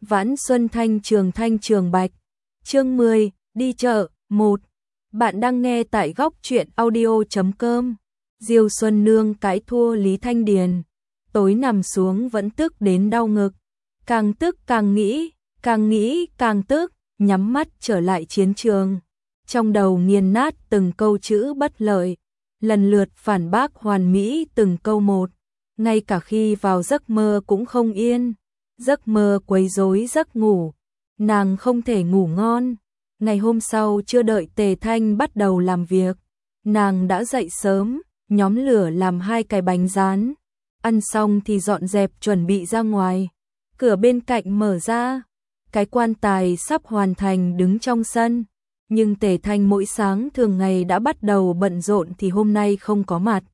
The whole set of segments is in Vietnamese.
Vãn Xuân Thanh Trường Bạch. Chương 10, đi chợ, 1. Bạn đang nghe tại góc truyện audio.com. Diêu Xuân Nương cãi thua Lý Thanh Điền. Tối nằm xuống vẫn tức đến đau ngực. Càng tức càng nghĩ càng tức, nhắm mắt trở lại chiến trường. Trong đầu nghiền nát từng câu chữ bất lợi, lần lượt phản bác hoàn mỹ từng câu một. Ngay cả khi vào giấc mơ cũng không yên. Giấc mơ quấy rối giấc ngủ, nàng không thể ngủ ngon. Ngày hôm sau chưa đợi Tề Thanh bắt đầu làm việc, nàng đã dậy sớm, nhóm lửa làm 2 cái bánh rán. Ăn xong thì dọn dẹp chuẩn bị ra ngoài. Cửa bên cạnh mở ra, cái quan tài sắp hoàn thành đứng trong sân. Nhưng Tề Thanh mỗi sáng thường ngày đã bắt đầu bận rộn thì hôm nay không có mặt.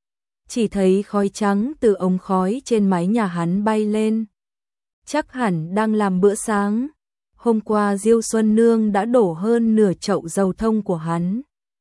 Chỉ thấy khói trắng từ ống khói trên mái nhà hắn bay lên. Chắc hẳn đang làm bữa sáng. Hôm qua Diêu Xuân Nương đã đổ hơn nửa chậu dầu thông của hắn.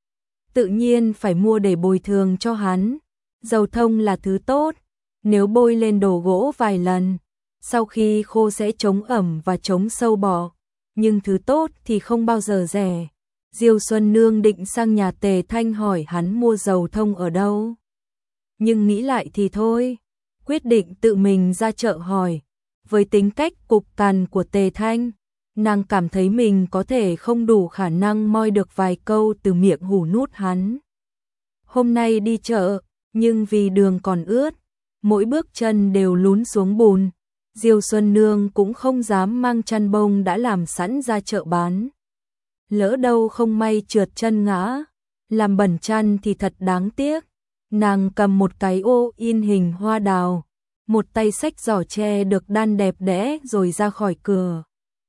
Tự nhiên phải mua để bồi thường cho hắn. Dầu thông là thứ tốt, nếu bôi lên đồ gỗ vài lần, sau khi khô sẽ chống ẩm và chống sâu bọ. Nhưng thứ tốt thì không bao giờ rẻ. Diêu Xuân Nương định sang nhà Tề Thanh hỏi hắn mua dầu thông ở đâu. Nhưng nghĩ lại thì thôi, quyết định tự mình ra chợ hỏi. Với tính cách cục cằn của Tề Thanh, nàng cảm thấy mình có thể không đủ khả năng moi được vài câu từ miệng hủ nút hắn. Hôm nay đi chợ, nhưng vì đường còn ướt, mỗi bước chân đều lún xuống bùn. Diêu Xuân Nương cũng không dám mang chăn bông đã làm sẵn ra chợ bán. Lỡ đâu không may trượt chân ngã, làm bẩn chăn thì thật đáng tiếc. Nàng cầm một cái ô in hình hoa đào, một tay xách giỏ tre được đan đẹp đẽ rồi ra khỏi cửa.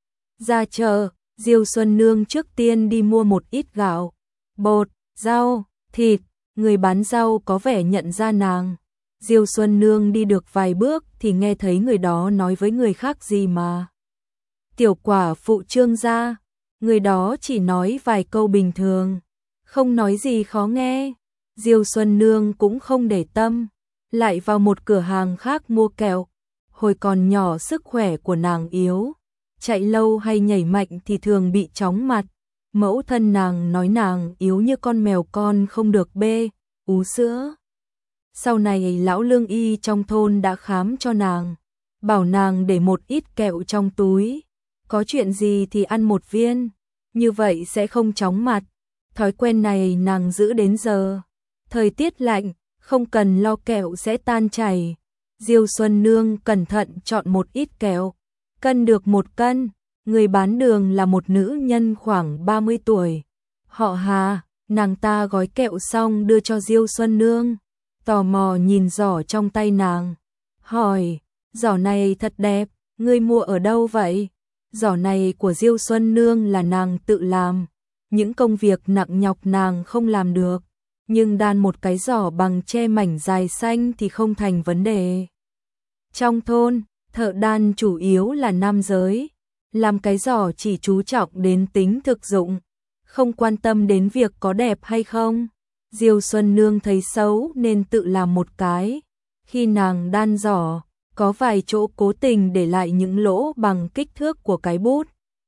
Ra chợ, Diêu Xuân Nương trước tiên đi mua một ít gạo, bột, rau, thịt. Người bán rau có vẻ nhận ra nàng. Diêu Xuân Nương đi được vài bước thì nghe thấy người đó nói với người khác gì mà. Tiểu quả phụ Trương gia. Người đó chỉ nói vài câu bình thường, không nói gì khó nghe. Diêu Xuân Nương cũng không để tâm, lại vào một cửa hàng khác mua kẹo. Hồi còn nhỏ sức khỏe của nàng yếu, chạy lâu hay nhảy mạnh thì thường bị chóng mặt. Mẫu thân nàng nói nàng yếu như con mèo con không được bê, ú sữa. Sau này lão lương y trong thôn đã khám cho nàng, bảo nàng để một ít kẹo trong túi. Có chuyện gì thì ăn một viên, như vậy sẽ không chóng mặt. Thói quen này nàng giữ đến giờ. Thời tiết lạnh, không cần lo kẹo sẽ tan chảy. Diêu Xuân Nương cẩn thận chọn một ít kẹo, cân được 1 cân. Người bán đường là một nữ nhân khoảng 30 tuổi. Họ Hà, nàng ta gói kẹo xong đưa cho Diêu Xuân Nương. Tò mò nhìn giỏ trong tay nàng, hỏi, giỏ này thật đẹp, ngươi mua ở đâu vậy? Giỏ này của Diêu Xuân Nương là nàng tự làm. Những công việc nặng nhọc nàng không làm được, nhưng đan một cái giỏ bằng tre mảnh dài xanh thì không thành vấn đề. Trong thôn, thợ đan chủ yếu là nam giới, làm cái giỏ chỉ chú trọng đến tính thực dụng, không quan tâm đến việc có đẹp hay không. Diêu Xuân Nương thấy xấu nên tự làm một cái. Khi nàng đan giỏ, có vài chỗ cố tình để lại những lỗ bằng kích thước của cái bút.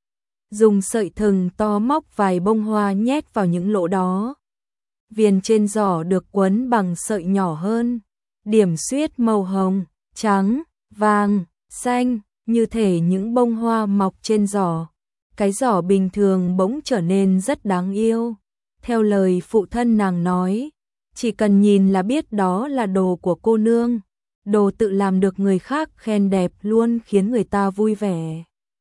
Dùng sợi thừng to móc vài bông hoa nhét vào những lỗ đó. Viền trên giỏ được quấn bằng sợi nhỏ hơn, điểm xuyết màu hồng, trắng, vàng, xanh, như thể những bông hoa mọc trên giỏ. Cái giỏ bình thường bỗng trở nên rất đáng yêu. Theo lời phụ thân nàng nói, chỉ cần nhìn là biết đó là đồ của cô nương. Đồ tự làm được người khác khen đẹp luôn khiến người ta vui vẻ.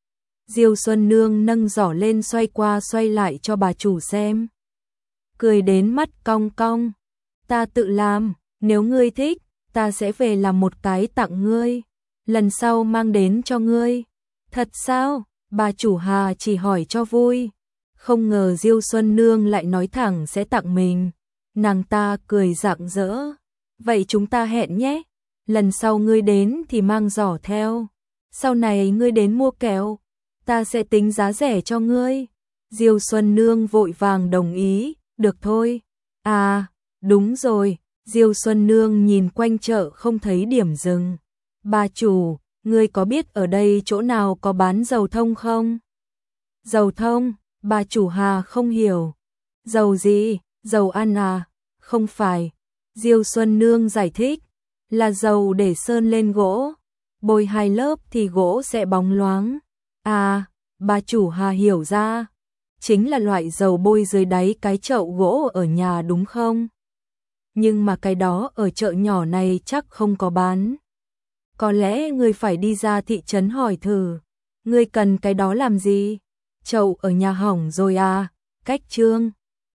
Diêu Xuân Nương nâng giỏ lên xoay qua xoay lại cho bà chủ xem. Cười đến mắt cong cong. Ta tự làm, nếu ngươi thích, ta sẽ về làm một cái tặng ngươi. Lần sau mang đến cho ngươi. Thật sao? Bà chủ Hà chỉ hỏi cho vui. Không ngờ Diêu Xuân Nương lại nói thẳng sẽ tặng mình. Nàng ta cười rạng rỡ. Vậy chúng ta hẹn nhé. Lần sau ngươi đến thì mang giỏ theo. Sau này ngươi đến mua kẹo, ta sẽ tính giá rẻ cho ngươi. Diêu Xuân Nương vội vàng đồng ý. Được thôi. À, đúng rồi. Diêu Xuân Nương nhìn quanh chợ không thấy điểm dừng. Bà chủ, ngươi có biết ở đây chỗ nào có bán dầu thông không? Dầu thông, bà chủ Hà không hiểu. Dầu gì, dầu ăn à? Không phải. Diêu Xuân Nương giải thích, là dầu để sơn lên gỗ. Bôi 2 lớp thì gỗ sẽ bóng loáng. À, bà chủ Hà hiểu ra. Chính là loại dầu bôi dưới đáy cái chậu gỗ ở nhà đúng không? Nhưng mà cái đó ở chợ nhỏ này chắc không có bán. Có lẽ ngươi phải đi ra thị trấn hỏi thử. Ngươi cần cái đó làm gì? Chậu ở nhà hỏng rồi à? Cách Trương